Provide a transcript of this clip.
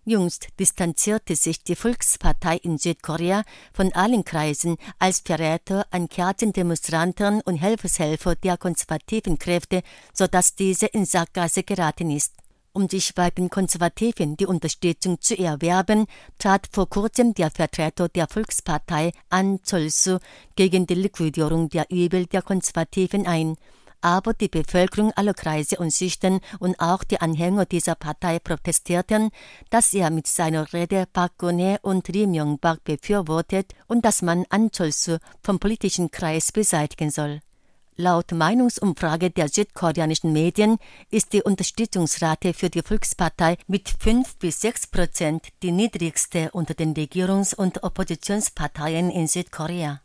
Jüngst distanzierte sich die Volkspartei in Südkorea von allen Kreisen als Verräter an Kerzendemonstranten und Helfershelfer der konservativen Kräfte, sodass diese in Sackgasse geraten ist. Um die schwachen Konservativen die Unterstützung zu erwerben, trat vor kurzem der Vertreter der Volkspartei An Cheol-soo gegen die Liquidierung der Übel der Konservativen ein. Aber die Bevölkerung aller Kreise und Schichten und auch die Anhänger dieser Partei protestierten, dass er mit seiner Rede Park Geun-hye und Lee Myung-bak befürwortet und dass man An Cheol-soo vom politischen Kreis beseitigen soll. Laut Meinungsumfrage der südkoreanischen Medien ist die Unterstützungsrate für die Volkspartei mit 5-6% die niedrigste unter den Regierungs- und Oppositionsparteien in Südkorea.